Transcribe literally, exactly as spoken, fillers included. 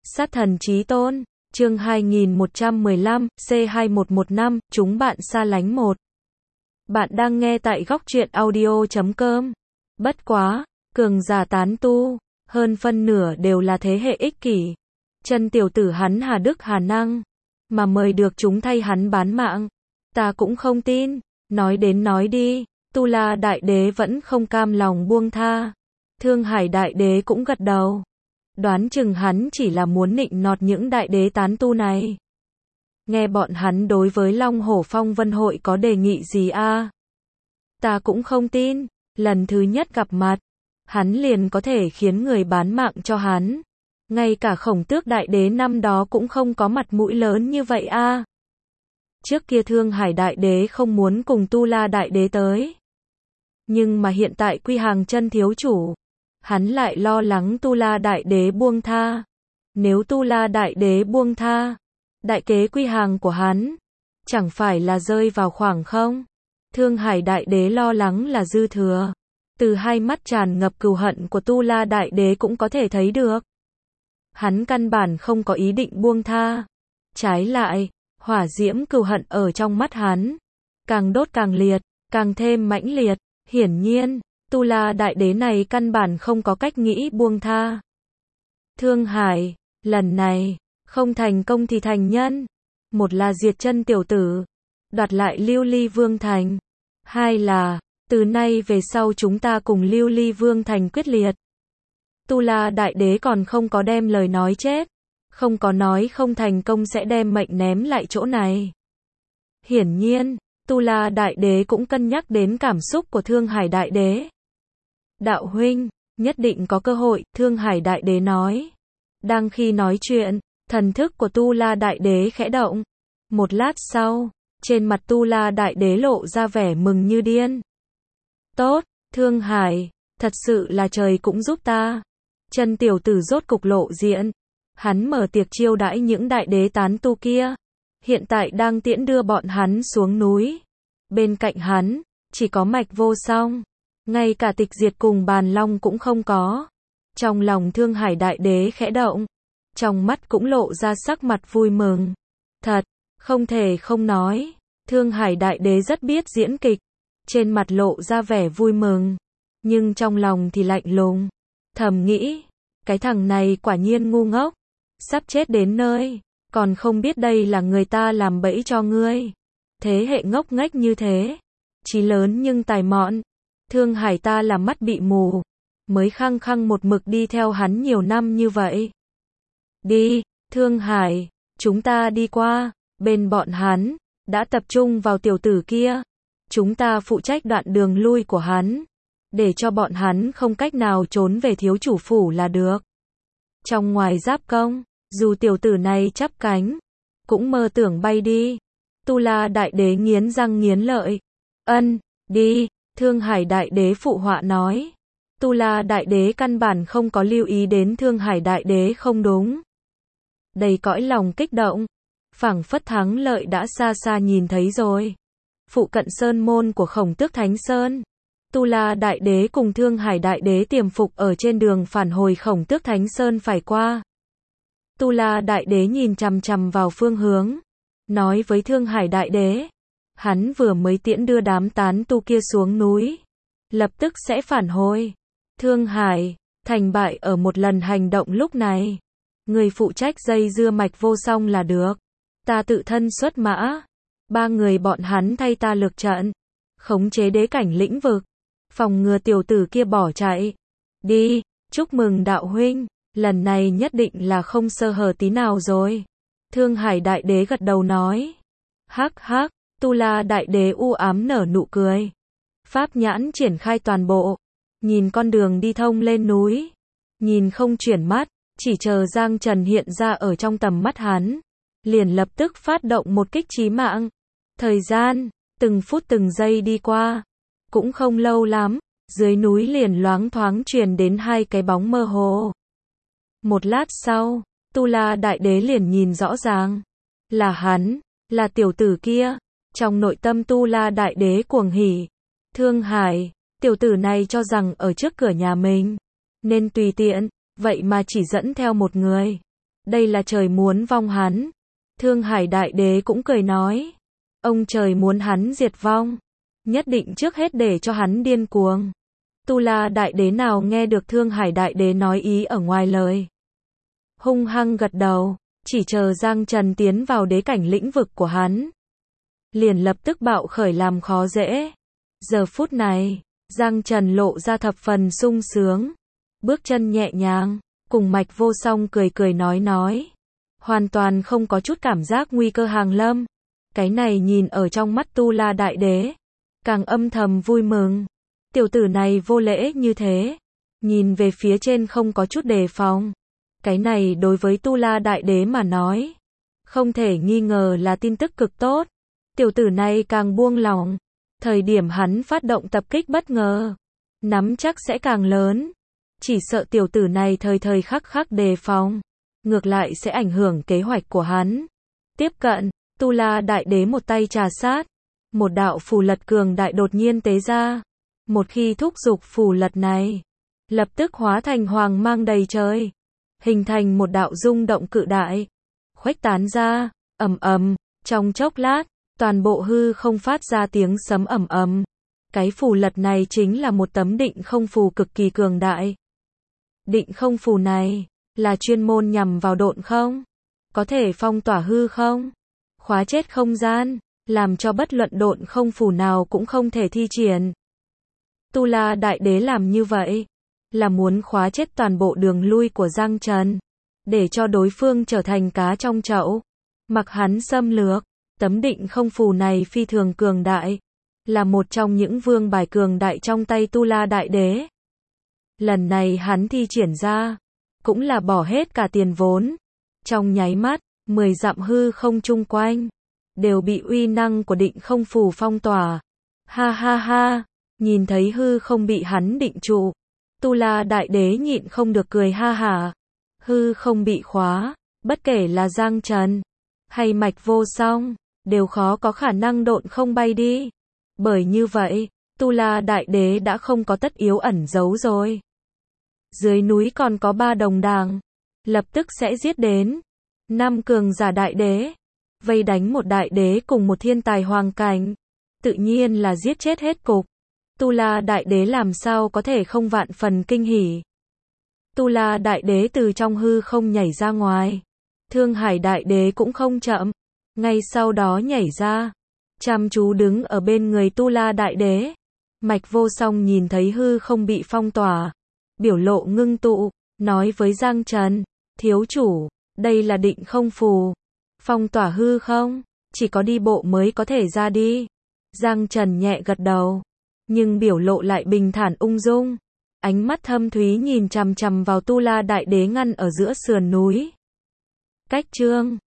Sát thần chí tôn, chương hai nghìn một trăm mười lăm, C hai một một năm, chúng bạn xa lánh một. Bạn đang nghe tại góc truyện audio chấm com. Bất quá, cường giả tán tu, hơn phân nửa đều là thế hệ ích kỷ. Chân tiểu tử hắn hà đức hà năng, mà mời được chúng thay hắn bán mạng. Ta cũng không tin, nói đến nói đi, Tu La Đại Đế vẫn không cam lòng buông tha. Thương Hải Đại Đế cũng gật đầu. Đoán chừng hắn chỉ là muốn nịnh nọt những đại đế tán tu này. Nghe bọn hắn đối với Long Hổ Phong Vân Hội có đề nghị gì a? À? Ta cũng không tin, lần thứ nhất gặp mặt, hắn liền có thể khiến người bán mạng cho hắn. Ngay cả Khổng Tước Đại Đế năm đó cũng không có mặt mũi lớn như vậy a. À? Trước kia Thương Hải Đại Đế không muốn cùng Tu La Đại Đế tới. Nhưng mà hiện tại Quy Hàng Chân thiếu chủ, hắn lại lo lắng Tu La Đại Đế buông tha. Nếu Tu La Đại Đế buông tha, đại kế Quy Hàng của hắn, chẳng phải là rơi vào khoảng không? Thương Hải Đại Đế lo lắng là dư thừa. Từ hai mắt tràn ngập cừu hận của Tu La Đại Đế cũng có thể thấy được. Hắn căn bản không có ý định buông tha. Trái lại, hỏa diễm cừu hận ở trong mắt hắn, càng đốt càng liệt, càng thêm mãnh liệt. Hiển nhiên, Tu La Đại Đế này căn bản không có cách nghĩ buông tha. Thương Hải, lần này, không thành công thì thành nhân. Một là diệt chân tiểu tử, đoạt lại Lưu Ly Vương Thành. Hai là, từ nay về sau chúng ta cùng Lưu Ly Vương Thành quyết liệt. Tu La Đại Đế còn không có đem lời nói chết. Không có nói không thành công sẽ đem mệnh ném lại chỗ này. Hiển nhiên, Tu La Đại Đế cũng cân nhắc đến cảm xúc của Thương Hải Đại Đế. Đạo huynh, nhất định có cơ hội, Thương Hải Đại Đế nói. Đang khi nói chuyện, thần thức của Tu La Đại Đế khẽ động. Một lát sau, trên mặt Tu La Đại Đế lộ ra vẻ mừng như điên. Tốt, Thương Hải, thật sự là trời cũng giúp ta. Chân tiểu tử rốt cục lộ diện. Hắn mở tiệc chiêu đãi những đại đế tán tu kia. Hiện tại đang tiễn đưa bọn hắn xuống núi. Bên cạnh hắn, chỉ có Mạch Vô Song. Ngay cả Tịch Diệt cùng Bàn Long cũng không có. Trong lòng Thương Hải Đại Đế khẽ động. Trong mắt cũng lộ ra sắc mặt vui mừng. Thật, không thể không nói. Thương Hải Đại Đế rất biết diễn kịch. Trên mặt lộ ra vẻ vui mừng. Nhưng trong lòng thì lạnh lùng. Thầm nghĩ, cái thằng này quả nhiên ngu ngốc. Sắp chết đến nơi, còn không biết đây là người ta làm bẫy cho ngươi. Thế hệ ngốc nghếch như thế, chí lớn nhưng tài mọn. Thương Hải ta là mắt bị mù, mới khăng khăng một mực đi theo hắn nhiều năm như vậy. Đi, Thương Hải, chúng ta đi qua. Bên bọn hắn, đã tập trung vào tiểu tử kia. Chúng ta phụ trách đoạn đường lui của hắn, để cho bọn hắn không cách nào trốn về thiếu chủ phủ là được. Trong ngoài giáp công, dù tiểu tử này chắp cánh, cũng mơ tưởng bay đi. Tu La Đại Đế nghiến răng nghiến lợi. Ân, đi, Thương Hải Đại Đế phụ họa nói. Tu La Đại Đế căn bản không có lưu ý đến Thương Hải Đại Đế không đúng. Đầy cõi lòng kích động, phảng phất thắng lợi đã xa xa nhìn thấy rồi. Phụ cận sơn môn của Khổng Tước Thánh Sơn, Tu La Đại Đế cùng Thương Hải Đại Đế tiềm phục ở trên đường phản hồi Khổng Tước Thánh Sơn phải qua. Tu La Đại Đế nhìn chằm chằm vào phương hướng, nói với Thương Hải Đại Đế, hắn vừa mới tiễn đưa đám tán tu kia xuống núi, lập tức sẽ phản hồi. Thương Hải, thành bại ở một lần hành động lúc này, người phụ trách dây dưa Mạch Vô Song là được, ta tự thân xuất mã, ba người bọn hắn thay ta lược trận, khống chế đế cảnh lĩnh vực, phòng ngừa tiểu tử kia bỏ chạy. Đi, chúc mừng đạo huynh. Lần này nhất định là không sơ hở tí nào rồi. Thương Hải Đại Đế gật đầu nói. Hắc hắc, Tu La Đại Đế u ám nở nụ cười. Pháp nhãn triển khai toàn bộ. Nhìn con đường đi thông lên núi. Nhìn không chuyển mắt, chỉ chờ Giang Trần hiện ra ở trong tầm mắt hắn. Liền lập tức phát động một kích chí mạng. Thời gian, từng phút từng giây đi qua. Cũng không lâu lắm, dưới núi liền loáng thoáng truyền đến hai cái bóng mơ hồ. Một lát sau, Tu La Đại Đế liền nhìn rõ ràng. Là hắn, là tiểu tử kia. Trong nội tâm Tu La Đại Đế cuồng hỉ. Thương Hải, tiểu tử này cho rằng ở trước cửa nhà mình, nên tùy tiện, vậy mà chỉ dẫn theo một người. đây là trời muốn vong hắn. Thương Hải Đại Đế cũng cười nói, ông trời muốn hắn diệt vong, nhất định trước hết để cho hắn điên cuồng. Tu La Đại Đế nào nghe được Thương Hải Đại Đế nói ý ở ngoài lời. Hung hăng gật đầu, chỉ chờ Giang Trần tiến vào đế cảnh lĩnh vực của hắn. Liền lập tức bạo khởi làm khó dễ. Giờ phút này, Giang Trần lộ ra thập phần sung sướng. Bước chân nhẹ nhàng, cùng Mạch Vô Song cười cười nói nói. Hoàn toàn không có chút cảm giác nguy cơ hàng lâm. Cái này nhìn ở trong mắt Tu La Đại Đế, càng âm thầm vui mừng. Tiểu tử này vô lễ như thế, nhìn về phía trên không có chút đề phòng. Cái này đối với Tu La Đại Đế mà nói, không thể nghi ngờ là tin tức cực tốt. Tiểu tử này càng buông lỏng, thời điểm hắn phát động tập kích bất ngờ, nắm chắc sẽ càng lớn. Chỉ sợ tiểu tử này thời thời khắc khắc đề phòng, ngược lại sẽ ảnh hưởng kế hoạch của hắn. Tiếp cận, Tu La Đại Đế một tay trà sát, một đạo phù lật cường đại đột nhiên tế ra. Một khi thúc giục phù lật này, lập tức hóa thành hoàng mang đầy trời, hình thành một đạo rung động cự đại, khuếch tán ra, ầm ầm, trong chốc lát, toàn bộ hư không phát ra tiếng sấm ầm ầm. Cái phù lật này chính là một tấm định không phù cực kỳ cường đại. Định không phù này là chuyên môn nhằm vào độn không, có thể phong tỏa hư không, khóa chết không gian, làm cho bất luận độn không phù nào cũng không thể thi triển. Tu La Đại Đế làm như vậy, là muốn khóa chết toàn bộ đường lui của Giang Trần, để cho đối phương trở thành cá trong chậu, mặc hắn xâm lược. Tấm định không phù này phi thường cường đại, là một trong những vương bài cường đại trong tay Tu La Đại Đế. Lần này hắn thi triển ra, cũng là bỏ hết cả tiền vốn. Trong nháy mắt, mười dặm hư không chung quanh, đều bị uy năng của định không phù phong tỏa. Ha ha ha, nhìn thấy hư không bị hắn định trụ, Tu La Đại Đế nhịn không được cười ha hả. Hư không bị khóa, bất kể là Giang Trần hay Mạch Vô Song, đều khó có khả năng độn không bay đi. Bởi như vậy, Tu La Đại Đế đã không có tất yếu ẩn giấu rồi. Dưới núi còn có ba đồng đảng, lập tức sẽ giết đến. Năm cường giả đại đế, vây đánh một đại đế cùng một thiên tài hoàng cảnh, tự nhiên là giết chết hết cục. Tu La Đại Đế làm sao có thể không vạn phần kinh hỉ. Tu La Đại Đế từ trong hư không nhảy ra ngoài. Thương Hải Đại Đế cũng không chậm, ngay sau đó nhảy ra, chăm chú đứng ở bên người Tu La Đại Đế. Mạch Vô Song nhìn thấy hư không bị phong tỏa, biểu lộ ngưng tụ, nói với Giang Trần, thiếu chủ, đây là định không phù, phong tỏa hư không, chỉ có đi bộ mới có thể ra đi. Giang Trần nhẹ gật đầu, nhưng biểu lộ lại bình thản ung dung, ánh mắt thâm thúy nhìn chằm chằm vào Tu La Đại Đế ngăn ở giữa sườn núi. Cách chương